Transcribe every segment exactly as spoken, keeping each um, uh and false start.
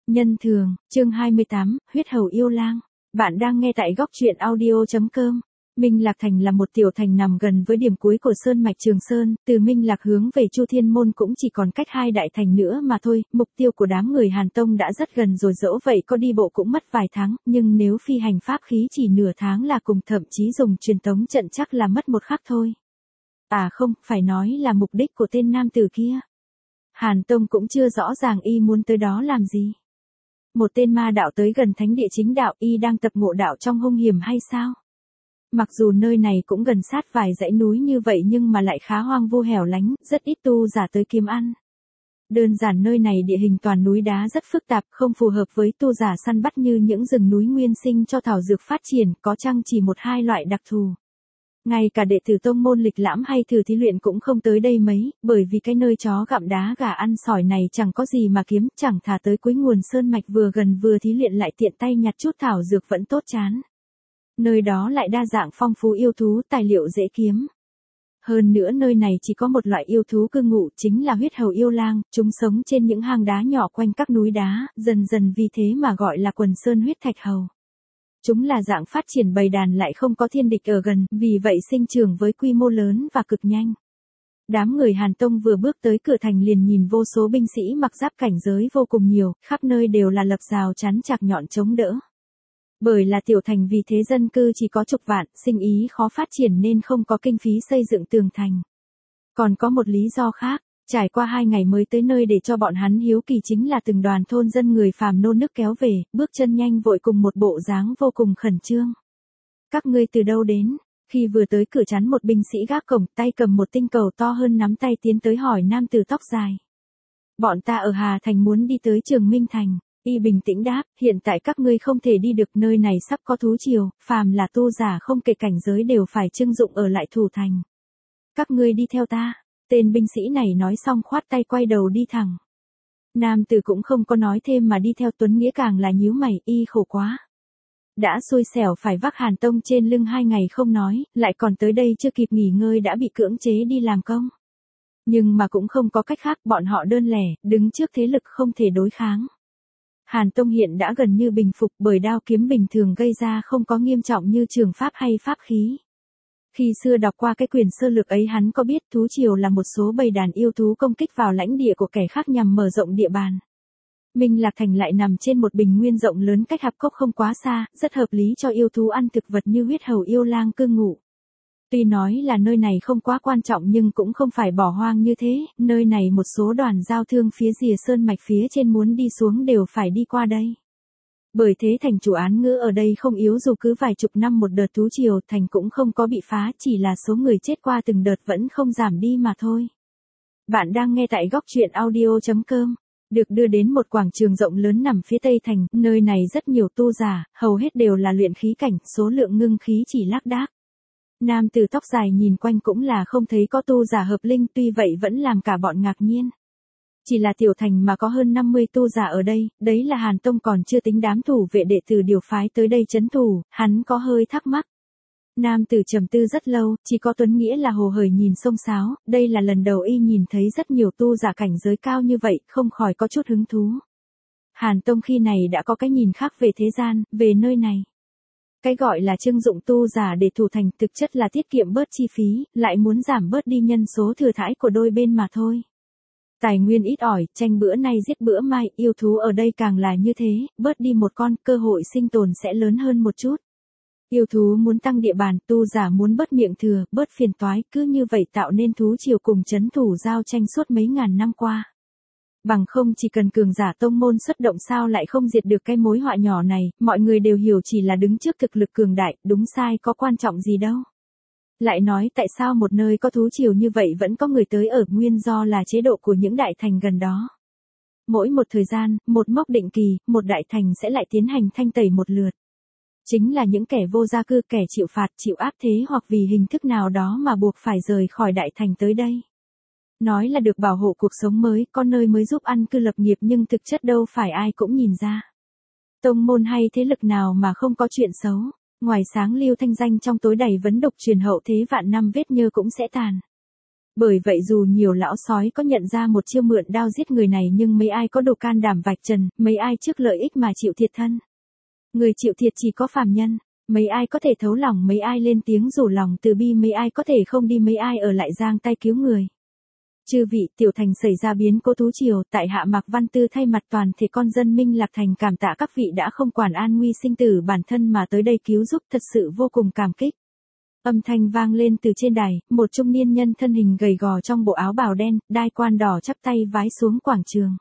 Nhân thường, chương hai mươi tám, huyết hầu yêu lang. Bạn đang nghe tại góc truyện audio chấm com. Minh Lạc Thành là một tiểu thành nằm gần với điểm cuối của Sơn Mạch Trường Sơn, từ Minh Lạc hướng về Chu Thiên Môn cũng chỉ còn cách hai đại thành nữa mà thôi, mục tiêu của đám người Hàn Tông đã rất gần rồi, dẫu vậy có đi bộ cũng mất vài tháng, nhưng nếu phi hành pháp khí chỉ nửa tháng là cùng, thậm chí dùng truyền tống trận chắc là mất một khắc thôi. À không, phải nói là mục đích của tên nam tử kia. Hàn Tông cũng chưa rõ ràng y muốn tới đó làm gì. Một tên ma đạo tới gần thánh địa chính đạo, y đang tập ngộ đạo trong hung hiểm hay sao? Mặc dù nơi này cũng gần sát vài dãy núi như vậy nhưng mà lại khá hoang vu hẻo lánh, rất ít tu giả tới kiếm ăn. Đơn giản nơi này địa hình toàn núi đá rất phức tạp, không phù hợp với tu giả săn bắt như những rừng núi nguyên sinh cho thảo dược phát triển, có chăng chỉ một hai loại đặc thù. Ngay cả đệ tử tông môn lịch lãm hay thử thí luyện cũng không tới đây mấy, bởi vì cái nơi chó gặm đá gà ăn sỏi này chẳng có gì mà kiếm, chẳng thà tới cuối nguồn sơn mạch vừa gần vừa thí luyện lại tiện tay nhặt chút thảo dược vẫn tốt chán. Nơi đó lại đa dạng phong phú yêu thú, tài liệu dễ kiếm. Hơn nữa nơi này chỉ có một loại yêu thú cư ngụ, chính là huyết hầu yêu lang, chúng sống trên những hang đá nhỏ quanh các núi đá, dần dần vì thế mà gọi là quần sơn huyết thạch hầu. Chúng là dạng phát triển bầy đàn lại không có thiên địch ở gần, vì vậy sinh trưởng với quy mô lớn và cực nhanh. Đám người Hàn Tông vừa bước tới cửa thành liền nhìn vô số binh sĩ mặc giáp cảnh giới vô cùng nhiều, khắp nơi đều là lập rào chắn chạc nhọn chống đỡ. Bởi là tiểu thành vì thế dân cư chỉ có chục vạn, sinh ý khó phát triển nên không có kinh phí xây dựng tường thành. Còn có một lý do khác, trải qua hai ngày mới tới nơi để cho bọn hắn hiếu kỳ chính là từng đoàn thôn dân người phàm nô nức kéo về, bước chân nhanh vội cùng một bộ dáng vô cùng khẩn trương. Các ngươi từ đâu đến? Khi vừa tới cửa chắn một binh sĩ gác cổng, tay cầm một tinh cầu to hơn nắm tay tiến tới hỏi nam tử tóc dài. Bọn ta ở Hà Thành muốn đi tới Trường Minh Thành. Y bình tĩnh đáp, hiện tại các ngươi không thể đi được, nơi này sắp có thú triều, phàm là tu giả không kể cảnh giới đều phải trưng dụng ở lại thủ thành. Các ngươi đi theo ta. Tên binh sĩ này nói xong khoát tay quay đầu đi thẳng. Nam tử cũng không có nói thêm mà đi theo. Tuấn Nghĩa càng là nhíu mày, y khổ quá. Đã xui xẻo phải vác Hàn Tông trên lưng hai ngày không nói, lại còn tới đây chưa kịp nghỉ ngơi đã bị cưỡng chế đi làm công. Nhưng mà cũng không có cách khác, bọn họ đơn lẻ, đứng trước thế lực không thể đối kháng. Hàn Tông hiện đã gần như bình phục, bởi đao kiếm bình thường gây ra không có nghiêm trọng như trường pháp hay pháp khí. Khi xưa đọc qua cái quyển sơ lược ấy hắn có biết thú triều là một số bầy đàn yêu thú công kích vào lãnh địa của kẻ khác nhằm mở rộng địa bàn. Minh Lạc Thành lại nằm trên một bình nguyên rộng lớn cách hạp cốc không quá xa, rất hợp lý cho yêu thú ăn thực vật như huyết hầu yêu lang cư ngụ. Tuy nói là nơi này không quá quan trọng nhưng cũng không phải bỏ hoang như thế, nơi này một số đoàn giao thương phía rìa sơn mạch phía trên muốn đi xuống đều phải đi qua đây. Bởi thế thành chủ án ngữ ở đây không yếu, dù cứ vài chục năm một đợt thú triều thành cũng không có bị phá, chỉ là số người chết qua từng đợt vẫn không giảm đi mà thôi. Bạn đang nghe tại góc truyện audio chấm com. Được đưa đến một quảng trường rộng lớn nằm phía tây thành, nơi này rất nhiều tu giả, hầu hết đều là luyện khí cảnh, số lượng ngưng khí chỉ lác đác. Nam tử tóc dài nhìn quanh cũng là không thấy có tu giả hợp linh, tuy vậy vẫn làm cả bọn ngạc nhiên. Chỉ là tiểu thành mà có hơn năm mươi tu giả ở đây, đấy là Hàn Tông còn chưa tính đám thủ vệ đệ tử điều phái tới đây trấn thủ, hắn có hơi thắc mắc. Nam tử trầm tư rất lâu, chỉ có Tuấn Nghĩa là hồ hởi nhìn xông xáo, đây là lần đầu y nhìn thấy rất nhiều tu giả cảnh giới cao như vậy, không khỏi có chút hứng thú. Hàn Tông khi này đã có cái nhìn khác về thế gian, về nơi này. Cái gọi là trưng dụng tu giả để thủ thành thực chất là tiết kiệm bớt chi phí, lại muốn giảm bớt đi nhân số thừa thãi của đôi bên mà thôi. Tài nguyên ít ỏi, tranh bữa nay giết bữa mai, yêu thú ở đây càng là như thế, bớt đi một con, cơ hội sinh tồn sẽ lớn hơn một chút. Yêu thú muốn tăng địa bàn, tu giả muốn bớt miệng thừa, bớt phiền toái, cứ như vậy tạo nên thú triều cùng trấn thủ giao tranh suốt mấy ngàn năm qua. Bằng không chỉ cần cường giả tông môn xuất động sao lại không diệt được cái mối họa nhỏ này, mọi người đều hiểu chỉ là đứng trước thực lực cường đại, đúng sai có quan trọng gì đâu. Lại nói tại sao một nơi có thú triều như vậy vẫn có người tới ở, nguyên do là chế độ của những đại thành gần đó. Mỗi một thời gian, một mốc định kỳ, một đại thành sẽ lại tiến hành thanh tẩy một lượt. Chính là những kẻ vô gia cư, kẻ chịu phạt, chịu áp thế hoặc vì hình thức nào đó mà buộc phải rời khỏi đại thành tới đây. Nói là được bảo hộ cuộc sống mới, có nơi mới giúp ăn cư lập nghiệp nhưng thực chất đâu phải ai cũng nhìn ra. Tông môn hay thế lực nào mà không có chuyện xấu, ngoài sáng lưu thanh danh trong tối đầy vấn độc truyền hậu thế vạn năm vết nhơ cũng sẽ tàn. Bởi vậy dù nhiều lão sói có nhận ra một chiêu mượn đao giết người này nhưng mấy ai có đủ can đảm vạch trần, mấy ai trước lợi ích mà chịu thiệt thân. Người chịu thiệt chỉ có phàm nhân, mấy ai có thể thấu lòng, mấy ai lên tiếng rủ lòng từ bi, mấy ai có thể không đi, mấy ai ở lại giang tay cứu người. Chư vị, tiểu thành xảy ra biến cố thú triều, tại hạ Mạc Văn Tư thay mặt toàn thể con dân Minh Lạc Thành cảm tạ các vị đã không quản an nguy sinh tử bản thân mà tới đây cứu giúp, thật sự vô cùng cảm kích. Âm thanh vang lên từ trên đài, một trung niên nhân thân hình gầy gò trong bộ áo bào đen, đai quan đỏ chắp tay vái xuống quảng trường.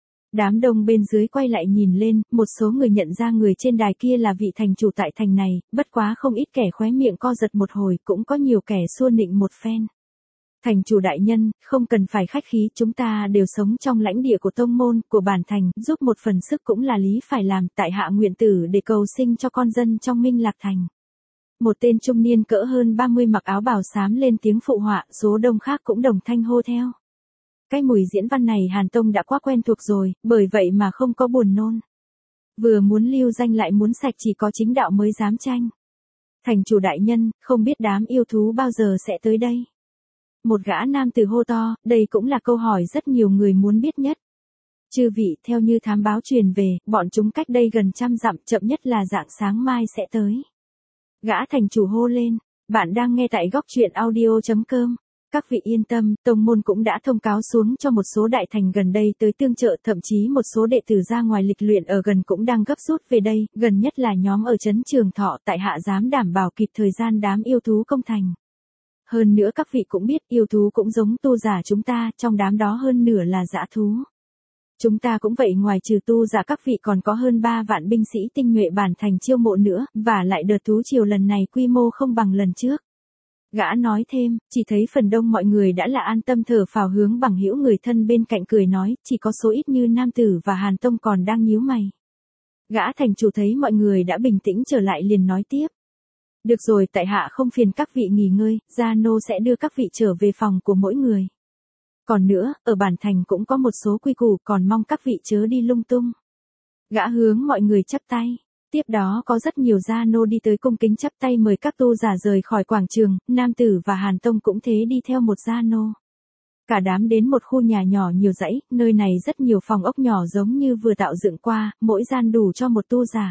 Đám đông bên dưới quay lại nhìn lên, một số người nhận ra người trên đài kia là vị thành chủ tại thành này, bất quá không ít kẻ khóe miệng co giật một hồi, cũng có nhiều kẻ xua nịnh một phen. Thành chủ đại nhân, không cần phải khách khí, chúng ta đều sống trong lãnh địa của tông môn, của bản thành, giúp một phần sức cũng là lý phải làm, tại hạ nguyện tử để cầu sinh cho con dân trong Minh Lạc Thành. Một tên trung niên cỡ hơn ba mươi mặc áo bào xám lên tiếng phụ họa, số đông khác cũng đồng thanh hô theo. Cái mùi diễn văn này Hàn Tông đã quá quen thuộc rồi, bởi vậy mà không có buồn nôn. Vừa muốn lưu danh lại muốn sạch, chỉ có chính đạo mới dám tranh. Thành chủ đại nhân, không biết đám yêu thú bao giờ sẽ tới đây? Một gã nam tử hô to, đây cũng là câu hỏi rất nhiều người muốn biết nhất. Chư vị, theo như thám báo truyền về, bọn chúng cách đây gần trăm dặm, chậm nhất là rạng sáng mai sẽ tới. Gã thành chủ hô lên, bạn đang nghe tại góc truyện audio chấm com. Các vị yên tâm, tông môn cũng đã thông cáo xuống cho một số đại thành gần đây tới tương trợ, thậm chí một số đệ tử ra ngoài lịch luyện ở gần cũng đang gấp rút về đây, gần nhất là nhóm ở trấn Trường Thọ, tại hạ dám đảm bảo kịp thời gian đám yêu thú công thành. Hơn nữa các vị cũng biết, yêu thú cũng giống tu giả chúng ta, trong đám đó hơn nửa là dã thú. Chúng ta cũng vậy, ngoài trừ tu giả các vị còn có hơn ba vạn binh sĩ tinh nhuệ bản thành chiêu mộ nữa, và lại đợt thú triều lần này quy mô không bằng lần trước. Gã nói thêm, chỉ thấy phần đông mọi người đã là an tâm thở phào, hướng bằng hữu người thân bên cạnh cười nói, chỉ có số ít như Nam Tử và Hàn Tông còn đang nhíu mày. Gã thành chủ thấy mọi người đã bình tĩnh trở lại liền nói tiếp. Được rồi, tại hạ không phiền các vị nghỉ ngơi, Gia Nô sẽ đưa các vị trở về phòng của mỗi người. Còn nữa, ở bản thành cũng có một số quy củ, còn mong các vị chớ đi lung tung. Gã hướng mọi người chắp tay. Tiếp đó có rất nhiều gia nô đi tới cung kính chắp tay mời các tu giả rời khỏi quảng trường, Nam Tử và Hàn Tông cũng thế đi theo một gia nô. Cả đám đến một khu nhà nhỏ nhiều dãy, nơi này rất nhiều phòng ốc nhỏ giống như vừa tạo dựng qua, mỗi gian đủ cho một tu giả.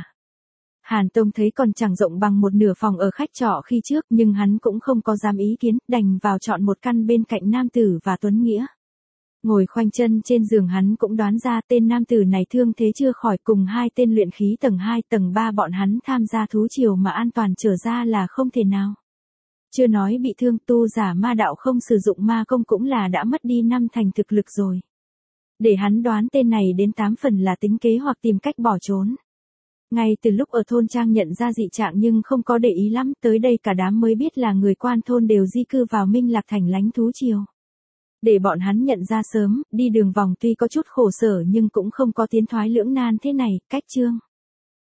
Hàn Tông thấy còn chẳng rộng bằng một nửa phòng ở khách trọ khi trước, nhưng hắn cũng không có dám ý kiến, đành vào chọn một căn bên cạnh Nam Tử và Tuấn Nghĩa. Ngồi khoanh chân trên giường, hắn cũng đoán ra tên nam tử này thương thế chưa khỏi, cùng hai tên luyện khí tầng hai tầng ba bọn hắn tham gia thú triều mà an toàn trở ra là không thể nào. Chưa nói bị thương, tu giả ma đạo không sử dụng ma công cũng là đã mất đi năm thành thực lực rồi. Để hắn đoán tên này đến tám phần là tính kế hoặc tìm cách bỏ trốn. Ngay từ lúc ở thôn trang nhận ra dị trạng nhưng không có để ý lắm, tới đây cả đám mới biết là người quan thôn đều di cư vào Minh Lạc Thành lánh thú triều. Để bọn hắn nhận ra sớm, đi đường vòng tuy có chút khổ sở nhưng cũng không có tiến thoái lưỡng nan thế này, cách chương.